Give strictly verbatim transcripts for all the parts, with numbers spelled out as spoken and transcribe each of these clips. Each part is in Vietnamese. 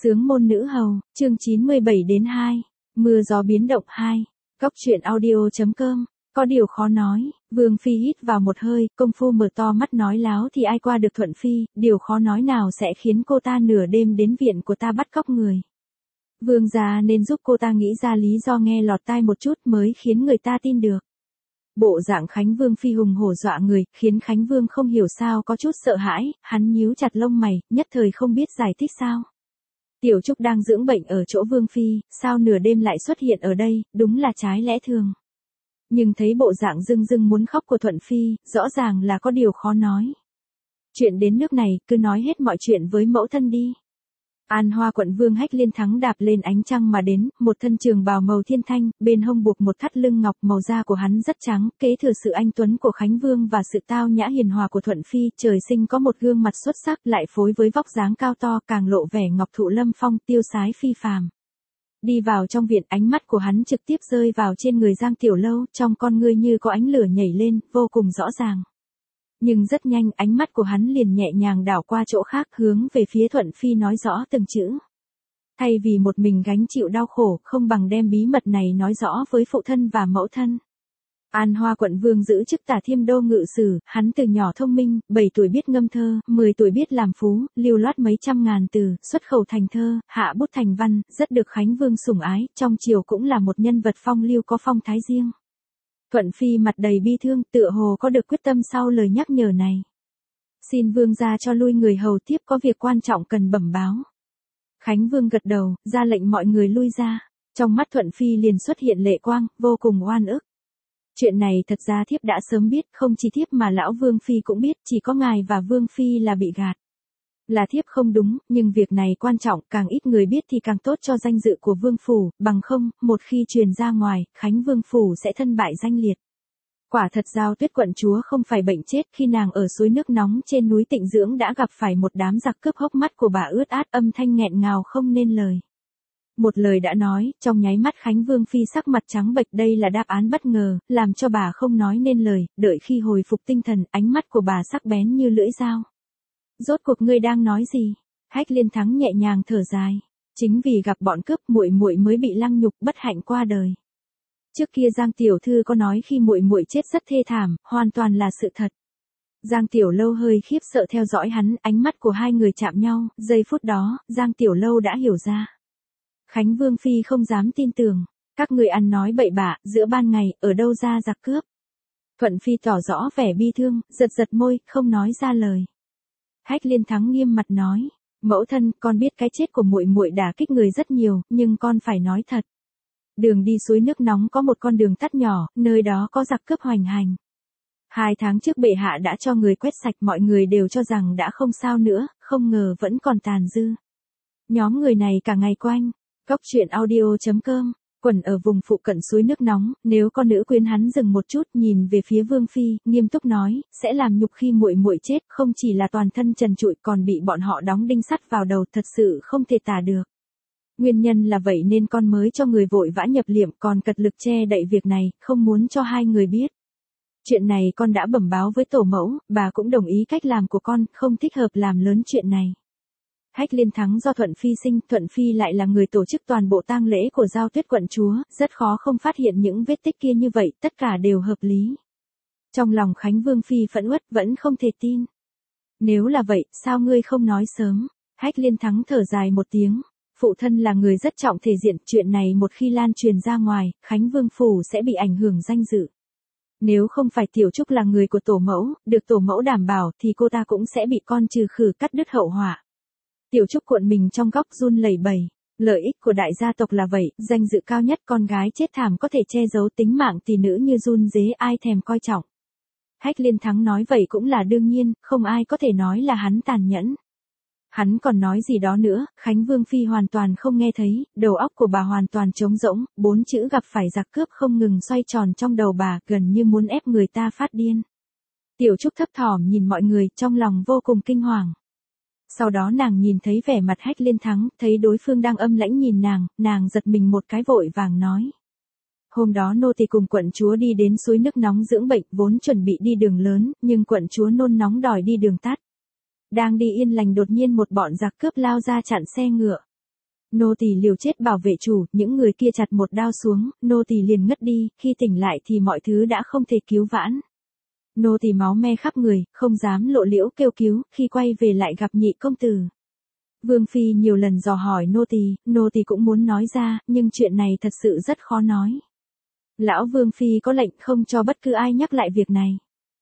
Sướng môn nữ hầu, chương chín mươi bảy đến hai. Mưa gió biến động hai. Cóc truyện audio chấm com. Có điều khó nói, Vương Phi hít vào một hơi, công phu mở to mắt nói láo thì ai qua được Thuận Phi, điều khó nói nào sẽ khiến cô ta nửa đêm đến viện của ta bắt cóc người. Vương gia nên giúp cô ta nghĩ ra lý do nghe lọt tai một chút mới khiến người ta tin được. Bộ dạng Khánh Vương Phi hùng hổ dọa người, khiến Khánh Vương không hiểu sao có chút sợ hãi, hắn nhíu chặt lông mày, nhất thời không biết giải thích sao. Tiểu Trúc đang dưỡng bệnh ở chỗ Vương Phi, sao nửa đêm lại xuất hiện ở đây, đúng là trái lẽ thường. Nhưng thấy bộ dạng rưng rưng muốn khóc của Thuận Phi, rõ ràng là có điều khó nói. Chuyện đến nước này, cứ nói hết mọi chuyện với mẫu thân đi. An Hoa quận Vương Hách Liên Thắng đạp lên ánh trăng mà đến, một thân trường bào màu thiên thanh, bên hông buộc một thắt lưng ngọc, màu da của hắn rất trắng, kế thừa sự anh tuấn của Khánh Vương và sự tao nhã hiền hòa của Thuận Phi, trời sinh có một gương mặt xuất sắc, lại phối với vóc dáng cao to, càng lộ vẻ ngọc thụ lâm phong, tiêu sái phi phàm. Đi vào trong viện, ánh mắt của hắn trực tiếp rơi vào trên người Giang Tiểu Lâu, trong con ngươi như có ánh lửa nhảy lên, vô cùng rõ ràng. Nhưng rất nhanh, ánh mắt của hắn liền nhẹ nhàng đảo qua chỗ khác, hướng về phía Thuận Phi nói rõ từng chữ. Thay vì một mình gánh chịu đau khổ, không bằng đem bí mật này nói rõ với phụ thân và mẫu thân. An Hoa quận Vương giữ chức Tả Thiêm Đô ngự sử, hắn từ nhỏ thông minh, bảy tuổi biết ngâm thơ, mười tuổi biết làm phú, lưu loát mấy trăm ngàn từ, xuất khẩu thành thơ, hạ bút thành văn, rất được Khánh Vương sủng ái, trong triều cũng là một nhân vật phong lưu có phong thái riêng. Thuận Phi mặt đầy bi thương, tựa hồ có được quyết tâm sau lời nhắc nhở này. Xin Vương gia cho lui người hầu tiếp, có việc quan trọng cần bẩm báo. Khánh Vương gật đầu, ra lệnh mọi người lui ra. Trong mắt Thuận Phi liền xuất hiện lệ quang, vô cùng oan ức. Chuyện này thật ra thiếp đã sớm biết, không chỉ thiếp mà lão Vương Phi cũng biết, chỉ có ngài và Vương Phi là bị gạt. Là thiếp không đúng, nhưng việc này quan trọng, càng ít người biết thì càng tốt cho danh dự của Vương Phủ, bằng không, một khi truyền ra ngoài, Khánh Vương Phủ sẽ thân bại danh liệt. Quả thật Giao Tuyết quận chúa không phải bệnh chết, khi nàng ở suối nước nóng trên núi Tịnh Dưỡng đã gặp phải một đám giặc cướp, hốc mắt của bà ướt át, âm thanh nghẹn ngào không nên lời. Một lời đã nói, trong nháy mắt Khánh Vương Phi sắc mặt trắng bệch, đây là đáp án bất ngờ, làm cho bà không nói nên lời, đợi khi hồi phục tinh thần, ánh mắt của bà sắc bén như lưỡi dao. Rốt cuộc ngươi đang nói gì? Hách Liên Thắng nhẹ nhàng thở dài. Chính vì gặp bọn cướp, muội muội mới bị lăng nhục, bất hạnh qua đời. Trước kia Giang tiểu thư có nói khi muội muội chết rất thê thảm, hoàn toàn là sự thật. Giang Tiểu Lâu hơi khiếp sợ theo dõi hắn, ánh mắt của hai người chạm nhau, giây phút đó, Giang Tiểu Lâu đã hiểu ra. Khánh Vương Phi không dám tin tưởng, các người ăn nói bậy bạ, giữa ban ngày, ở đâu ra giặc cướp. Thuận Phi tỏ rõ vẻ bi thương, giật giật môi, không nói ra lời. Hách Liên Thắng nghiêm mặt nói, mẫu thân, con biết cái chết của muội muội đả kích người rất nhiều, nhưng con phải nói thật. Đường đi suối nước nóng có một con đường tắt nhỏ, nơi đó có giặc cướp hoành hành. Hai tháng trước bệ hạ đã cho người quét sạch, mọi người đều cho rằng đã không sao nữa, không ngờ vẫn còn tàn dư. Nhóm người này cả ngày quanh, cóc truyện audio chấm com, quẩn ở vùng phụ cận suối nước nóng, nếu con nữ quyến hắn dừng một chút, nhìn về phía Vương Phi, nghiêm túc nói, sẽ làm nhục khi muội muội chết, không chỉ là toàn thân trần trụi còn bị bọn họ đóng đinh sắt vào đầu, thật sự không thể tả được. Nguyên nhân là vậy nên con mới cho người vội vã nhập liệm, còn cật lực che đậy việc này, không muốn cho hai người biết. Chuyện này con đã bẩm báo với tổ mẫu, bà cũng đồng ý cách làm của con, không thích hợp làm lớn chuyện này. Hách Liên Thắng do Thuận Phi sinh, Thuận Phi lại là người tổ chức toàn bộ tang lễ của Giao Tuyết quận chúa, rất khó không phát hiện những vết tích kia như vậy, tất cả đều hợp lý. Trong lòng Khánh Vương Phi phẫn uất, vẫn không thể tin. Nếu là vậy, sao ngươi không nói sớm? Hách Liên Thắng thở dài một tiếng. Phụ thân là người rất trọng thể diện, chuyện này một khi lan truyền ra ngoài, Khánh Vương Phủ sẽ bị ảnh hưởng danh dự. Nếu không phải Tiểu Trúc là người của tổ mẫu, được tổ mẫu đảm bảo thì cô ta cũng sẽ bị con trừ khử, cắt đứt hậu họa. Tiểu Trúc cuộn mình trong góc run lẩy bẩy. Lợi ích của đại gia tộc là vậy, danh dự cao nhất, con gái chết thảm có thể che giấu, tính mạng tỷ nữ như run rế, ai thèm coi trọng. Hách Liên Thắng nói vậy cũng là đương nhiên, không ai có thể nói là hắn tàn nhẫn. Hắn còn nói gì đó nữa, Khánh Vương Phi hoàn toàn không nghe thấy, đầu óc của bà hoàn toàn trống rỗng, bốn chữ gặp phải giặc cướp không ngừng xoay tròn trong đầu bà, gần như muốn ép người ta phát điên. Tiểu Trúc thấp thỏm nhìn mọi người, trong lòng vô cùng kinh hoàng. Sau đó nàng nhìn thấy vẻ mặt Hách Liên Thắng, thấy đối phương đang âm lãnh nhìn nàng, nàng giật mình một cái vội vàng nói. Hôm đó nô tỳ cùng quận chúa đi đến suối nước nóng dưỡng bệnh, vốn chuẩn bị đi đường lớn, nhưng quận chúa nôn nóng đòi đi đường tắt. Đang đi yên lành đột nhiên một bọn giặc cướp lao ra chặn xe ngựa. Nô tỳ liều chết bảo vệ chủ, những người kia chặt một đao xuống, nô tỳ liền ngất đi, khi tỉnh lại thì mọi thứ đã không thể cứu vãn. Nô tỳ máu me khắp người, không dám lộ liễu kêu cứu, khi quay về lại gặp nhị công tử. Vương phi nhiều lần dò hỏi nô tỳ, nô tỳ cũng muốn nói ra, nhưng chuyện này thật sự rất khó nói. Lão Vương phi có lệnh không cho bất cứ ai nhắc lại việc này.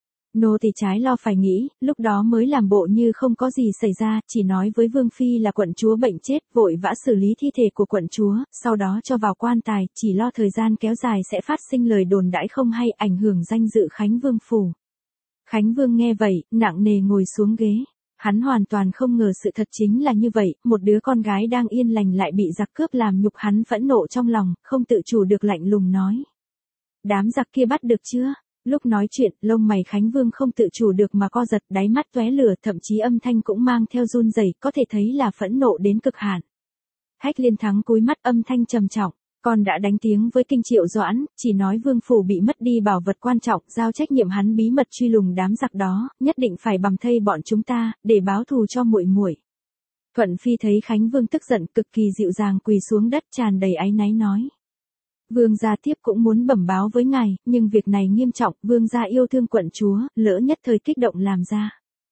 Nô tỳ trái lo phải nghĩ, lúc đó mới làm bộ như không có gì xảy ra, chỉ nói với Vương phi là quận chúa bệnh chết, vội vã xử lý thi thể của quận chúa, sau đó cho vào quan tài, chỉ lo thời gian kéo dài sẽ phát sinh lời đồn đãi không hay, ảnh hưởng danh dự Khánh Vương phủ. Khánh Vương nghe vậy, nặng nề ngồi xuống ghế. Hắn hoàn toàn không ngờ sự thật chính là như vậy, một đứa con gái đang yên lành lại bị giặc cướp làm nhục, hắn phẫn nộ trong lòng, không tự chủ được lạnh lùng nói. Đám giặc kia bắt được chưa? Lúc nói chuyện, lông mày Khánh Vương không tự chủ được mà co giật, đáy mắt tóe lửa, thậm chí âm thanh cũng mang theo run rẩy, có thể thấy là phẫn nộ đến cực hạn. Hách Liên Thắng cúi mắt, âm thanh trầm trọng, con đã đánh tiếng với Kinh Triệu Doãn, chỉ nói Vương phủ bị mất đi bảo vật quan trọng, giao trách nhiệm hắn bí mật truy lùng đám giặc đó, nhất định phải bầm thây bọn chúng ta, để báo thù cho muội muội. Thuận Phi thấy Khánh Vương tức giận, cực kỳ dịu dàng quỳ xuống đất, tràn đầy áy náy nói. Vương gia tiếp cũng muốn bẩm báo với ngài, nhưng việc này nghiêm trọng, vương gia yêu thương quận chúa, lỡ nhất thời kích động làm ra.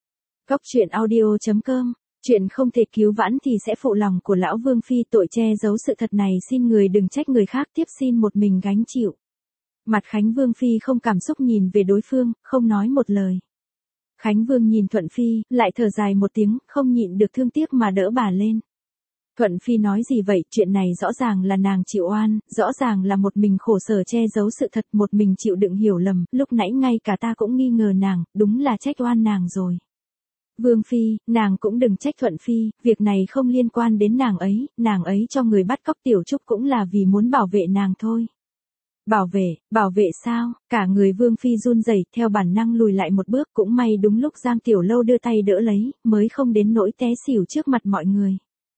Cóc truyện audio chấm com, chuyện không thể cứu vãn thì sẽ phụ lòng của lão Vương phi, tội che giấu sự thật này xin người đừng trách người khác, tiếp xin một mình gánh chịu. Mặt Khánh Vương phi không cảm xúc nhìn về đối phương, không nói một lời. Khánh Vương nhìn Thuận Phi, lại thở dài một tiếng, không nhịn được thương tiếc mà đỡ bà lên. Thuận Phi nói gì vậy, chuyện này rõ ràng là nàng chịu oan, rõ ràng là một mình khổ sở che giấu sự thật, một mình chịu đựng hiểu lầm, lúc nãy ngay cả ta cũng nghi ngờ nàng, đúng là trách oan nàng rồi. Vương Phi, nàng cũng đừng trách Thuận Phi, việc này không liên quan đến nàng ấy, nàng ấy cho người bắt cóc Tiểu Trúc cũng là vì muốn bảo vệ nàng thôi. Bảo vệ, bảo vệ sao? Cả người Vương Phi run rẩy, theo bản năng lùi lại một bước, cũng may đúng lúc Giang Tiểu Lâu đưa tay đỡ lấy, mới không đến nỗi té xỉu trước mặt mọi người.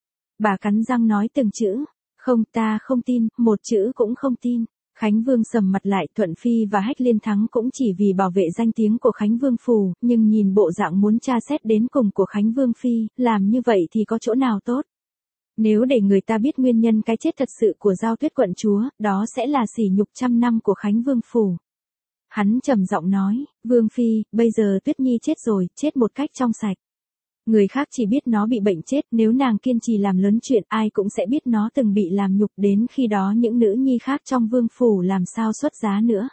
Bà cắn răng nói từng chữ, không, ta không tin, một chữ cũng không tin. Khánh Vương sầm mặt lại, Thuận Phi và Hách Liên Thắng cũng chỉ vì bảo vệ danh tiếng của Khánh Vương phủ, nhưng nhìn bộ dạng muốn tra xét đến cùng của Khánh Vương phi, làm như vậy thì có chỗ nào tốt? Nếu để người ta biết nguyên nhân cái chết thật sự của Giao Tuyết quận chúa, đó sẽ là sỉ nhục trăm năm của Khánh Vương phủ. Hắn trầm giọng nói, Vương phi, bây giờ Tuyết Nhi chết rồi, chết một cách trong sạch. Người khác chỉ biết nó bị bệnh chết, nếu nàng kiên trì làm lớn chuyện, ai cũng sẽ biết nó từng bị làm nhục, đến khi đó những nữ nhi khác trong vương phủ làm sao xuất giá nữa.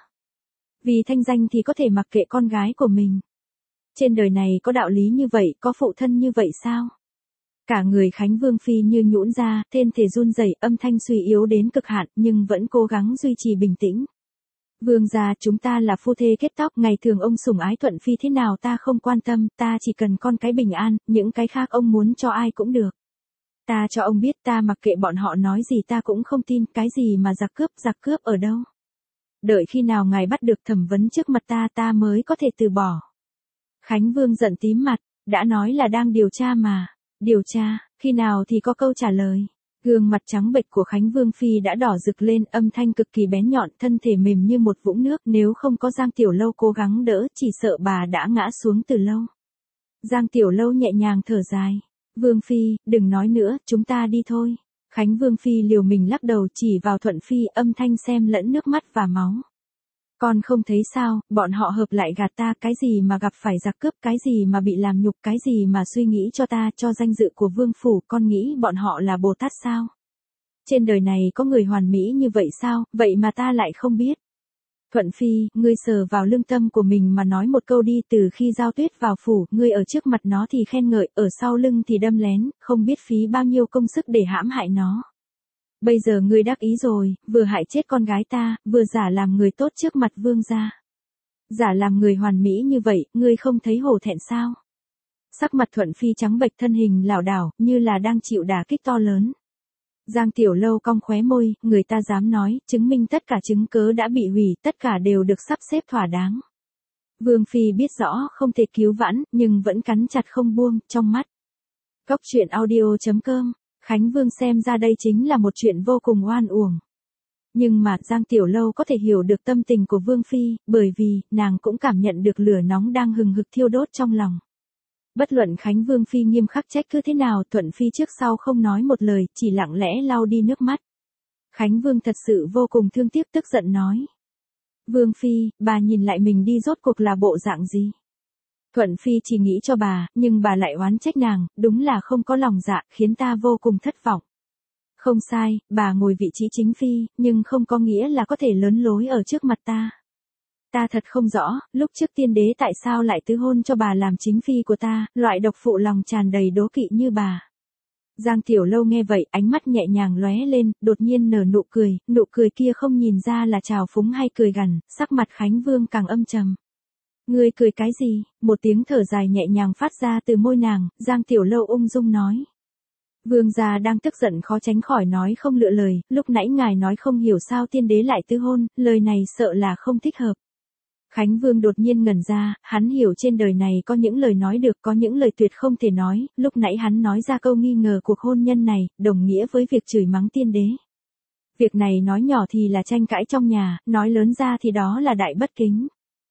Vì thanh danh thì có thể mặc kệ con gái của mình. Trên đời này có đạo lý như vậy, có phụ thân như vậy sao? Cả người Khánh Vương phi như nhũn ra, thân thể run rẩy, âm thanh suy yếu đến cực hạn, nhưng vẫn cố gắng duy trì bình tĩnh. Vương gia, chúng ta là phu thê kết tóc, ngày thường ông sủng ái Thuận Phi thế nào ta không quan tâm, ta chỉ cần con cái bình an, những cái khác ông muốn cho ai cũng được. Ta cho ông biết, ta mặc kệ bọn họ nói gì ta cũng không tin, cái gì mà giặc cướp, giặc cướp ở đâu. Đợi khi nào ngài bắt được thẩm vấn trước mặt ta ta mới có thể từ bỏ. Khánh Vương giận tím mặt, đã nói là đang điều tra mà. Điều tra, khi nào thì có câu trả lời. Gương mặt trắng bệch của Khánh Vương phi đã đỏ rực lên, âm thanh cực kỳ bén nhọn, thân thể mềm như một vũng nước, nếu không có Giang Tiểu Lâu cố gắng đỡ, chỉ sợ bà đã ngã xuống từ lâu. Giang Tiểu Lâu nhẹ nhàng thở dài. Vương phi, đừng nói nữa, chúng ta đi thôi. Khánh Vương phi liều mình lắc đầu, chỉ vào Thuận Phi, âm thanh xem lẫn nước mắt và máu. Con không thấy sao, bọn họ hợp lại gạt ta, cái gì mà gặp phải giặc cướp, cái gì mà bị làm nhục, cái gì mà suy nghĩ cho ta, cho danh dự của vương phủ, con nghĩ bọn họ là Bồ Tát sao? Trên đời này có người hoàn mỹ như vậy sao, vậy mà ta lại không biết. Thuận Phi, ngươi sờ vào lương tâm của mình mà nói một câu đi, từ khi Giao Tuyết vào phủ, ngươi ở trước mặt nó thì khen ngợi, ở sau lưng thì đâm lén, không biết phí bao nhiêu công sức để hãm hại nó. Bây giờ ngươi đắc ý rồi, vừa hại chết con gái ta, vừa giả làm người tốt trước mặt vương gia. Giả làm người hoàn mỹ như vậy, ngươi không thấy hổ thẹn sao? Sắc mặt Thuận Phi trắng bệch, thân hình lảo đảo, như là đang chịu đả kích to lớn. Giang Tiểu Lâu cong khóe môi, người ta dám nói, chứng minh tất cả chứng cớ đã bị hủy, tất cả đều được sắp xếp thỏa đáng. Vương Phi biết rõ không thể cứu vãn, nhưng vẫn cắn chặt không buông, trong mắt. Cóc truyện audio chấm com, Khánh Vương xem ra đây chính là một chuyện vô cùng oan uổng. Nhưng mà Giang Tiểu Lâu có thể hiểu được tâm tình của Vương Phi, bởi vì, nàng cũng cảm nhận được lửa nóng đang hừng hực thiêu đốt trong lòng. Bất luận Khánh Vương Phi nghiêm khắc trách cứ thế nào, Thuận Phi trước sau không nói một lời, chỉ lặng lẽ lau đi nước mắt. Khánh Vương thật sự vô cùng thương tiếc, tức giận nói. Vương Phi, bà nhìn lại mình đi, rốt cuộc là bộ dạng gì? Thuận Phi chỉ nghĩ cho bà, nhưng bà lại oán trách nàng, đúng là không có lòng dạ, khiến ta vô cùng thất vọng. Không sai, bà ngồi vị trí chính phi, nhưng không có nghĩa là có thể lớn lối ở trước mặt ta. Ta thật không rõ, lúc trước tiên đế tại sao lại tứ hôn cho bà làm chính phi của ta, loại độc phụ lòng tràn đầy đố kỵ như bà. Giang Tiểu Lâu nghe vậy, ánh mắt nhẹ nhàng lóe lên, đột nhiên nở nụ cười, nụ cười kia không nhìn ra là trào phúng hay cười gằn, sắc mặt Khánh Vương càng âm trầm. Ngươi cười cái gì? Một tiếng thở dài nhẹ nhàng phát ra từ môi nàng, Giang Tiểu Lâu ung dung nói. Vương gia đang tức giận khó tránh khỏi nói không lựa lời, lúc nãy ngài nói không hiểu sao tiên đế lại tứ hôn, lời này sợ là không thích hợp. Khánh Vương đột nhiên ngẩn ra, hắn hiểu trên đời này có những lời nói được, có những lời tuyệt không thể nói, lúc nãy hắn nói ra câu nghi ngờ cuộc hôn nhân này, đồng nghĩa với việc chửi mắng tiên đế. Việc này nói nhỏ thì là tranh cãi trong nhà, nói lớn ra thì đó là đại bất kính.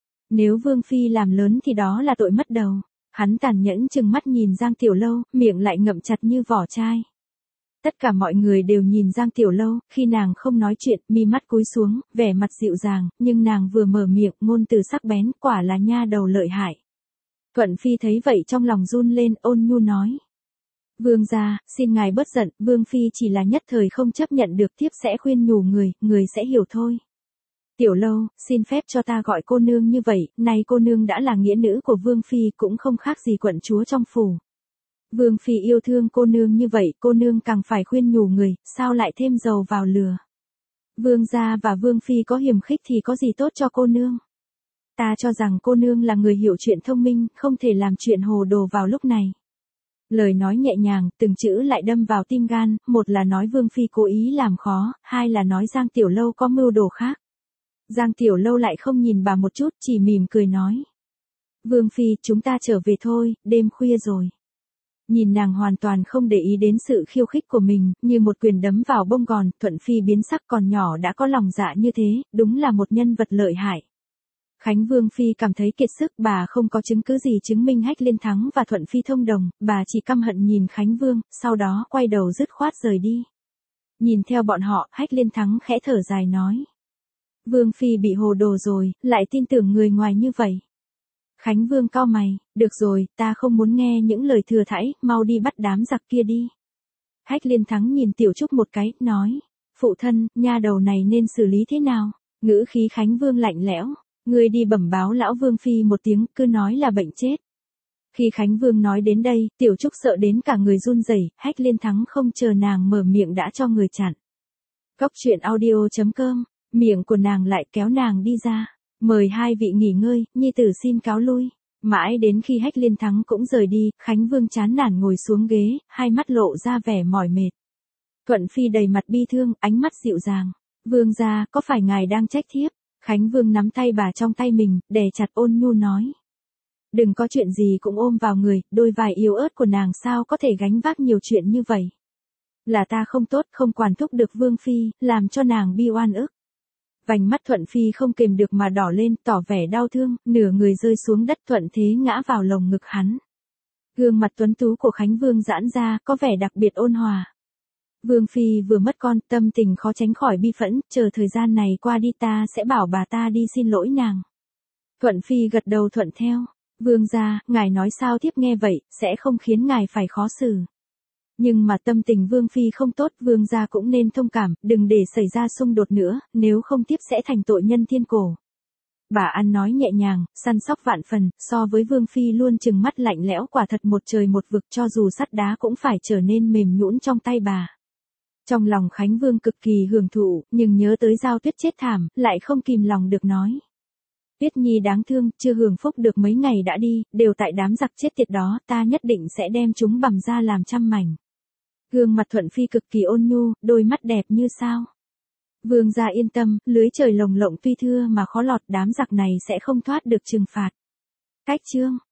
Nếu Vương Phi làm lớn thì đó là tội mất đầu. Hắn tàn nhẫn chừng mắt nhìn Giang Tiểu Lâu, miệng lại ngậm chặt như vỏ chai. Tất cả mọi người đều nhìn Giang Tiểu Lâu, khi nàng không nói chuyện, mi mắt cúi xuống, vẻ mặt dịu dàng, nhưng nàng vừa mở miệng, ngôn từ sắc bén, quả là nha đầu lợi hại. Thuận Phi thấy vậy trong lòng run lên, ôn nhu nói. Vương gia, xin ngài bớt giận, Vương Phi chỉ là nhất thời không chấp nhận được, thiếp sẽ khuyên nhủ người, người sẽ hiểu thôi. Tiểu Lâu, xin phép cho ta gọi cô nương như vậy, nay cô nương đã là nghĩa nữ của Vương Phi, cũng không khác gì quận chúa trong phủ. Vương Phi yêu thương cô nương như vậy, cô nương càng phải khuyên nhủ người, sao lại thêm dầu vào lửa. Vương gia và Vương Phi có hiềm khích thì có gì tốt cho cô nương. Ta cho rằng cô nương là người hiểu chuyện thông minh, không thể làm chuyện hồ đồ vào lúc này. Lời nói nhẹ nhàng, từng chữ lại đâm vào tim gan, một là nói Vương Phi cố ý làm khó, hai là nói Giang Tiểu Lâu có mưu đồ khác. Giang Tiểu Lâu lại không nhìn bà một chút, chỉ mỉm cười nói. Vương Phi, chúng ta trở về thôi, đêm khuya rồi. Nhìn nàng hoàn toàn không để ý đến sự khiêu khích của mình, như một quyền đấm vào bông gòn, Thuận Phi biến sắc, còn nhỏ đã có lòng dạ như thế, đúng là một nhân vật lợi hại. Khánh Vương Phi cảm thấy kiệt sức, bà không có chứng cứ gì chứng minh Hách Liên Thắng và Thuận Phi thông đồng, bà chỉ căm hận nhìn Khánh Vương, sau đó quay đầu dứt khoát rời đi. Nhìn theo bọn họ, Hách Liên Thắng khẽ thở dài nói. Vương Phi bị hồ đồ rồi, lại tin tưởng người ngoài như vậy. Khánh Vương cau mày, được rồi, ta không muốn nghe những lời thừa thãi, mau đi bắt đám giặc kia đi. Hách Liên Thắng nhìn Tiểu Trúc một cái, nói, phụ thân, nha đầu này nên xử lý thế nào? Ngữ khí Khánh Vương lạnh lẽo, ngươi đi bẩm báo lão Vương Phi một tiếng, cứ nói là bệnh chết. Khi Khánh Vương nói đến đây, Tiểu Trúc sợ đến cả người run rẩy, Hách Liên Thắng không chờ nàng mở miệng đã cho người chặn. Cốc truyện audio chấm com, miệng của nàng lại kéo nàng đi ra. Mời hai vị nghỉ ngơi, nhi tử xin cáo lui. Mãi đến khi Hách Liên Thắng cũng rời đi, Khánh Vương chán nản ngồi xuống ghế, hai mắt lộ ra vẻ mỏi mệt. Thuận Phi đầy mặt bi thương, ánh mắt dịu dàng. Vương gia, có phải ngài đang trách thiếp? Khánh Vương nắm tay bà trong tay mình, đè chặt ôn nhu nói. Đừng có chuyện gì cũng ôm vào người, đôi vai yếu ớt của nàng sao có thể gánh vác nhiều chuyện như vậy. Là ta không tốt, không quản thúc được Vương Phi, làm cho nàng bi oan ức. Vành mắt Thuận Phi không kềm được mà đỏ lên, tỏ vẻ đau thương, nửa người rơi xuống đất, thuận thế ngã vào lồng ngực hắn. Gương mặt tuấn tú của Khánh Vương giãn ra, có vẻ đặc biệt ôn hòa. Vương Phi vừa mất con, tâm tình khó tránh khỏi bi phẫn, chờ thời gian này qua đi ta sẽ bảo bà ta đi xin lỗi nàng. Thuận Phi gật đầu thuận theo. Vương gia, ngài nói sao thiếp nghe vậy, sẽ không khiến ngài phải khó xử. Nhưng mà tâm tình Vương Phi không tốt, Vương gia cũng nên thông cảm, đừng để xảy ra xung đột nữa, nếu không tiếp sẽ thành tội nhân thiên cổ. Bà ăn nói nhẹ nhàng, săn sóc vạn phần, so với Vương Phi luôn trừng mắt lạnh lẽo, quả thật một trời một vực, cho dù sắt đá cũng phải trở nên mềm nhũn trong tay bà. Trong lòng Khánh Vương cực kỳ hưởng thụ, nhưng nhớ tới Giao Tuyết chết thảm, lại không kìm lòng được nói. Tuyết Nhi đáng thương, chưa hưởng phúc được mấy ngày đã đi, đều tại đám giặc chết tiệt đó, ta nhất định sẽ đem chúng bằm ra làm trăm mảnh. Gương mặt Thuận Phi cực kỳ ôn nhu, đôi mắt đẹp như sao. Vương gia yên tâm, lưới trời lồng lộng tuy thưa mà khó lọt, đám giặc này sẽ không thoát được trừng phạt. Cách chương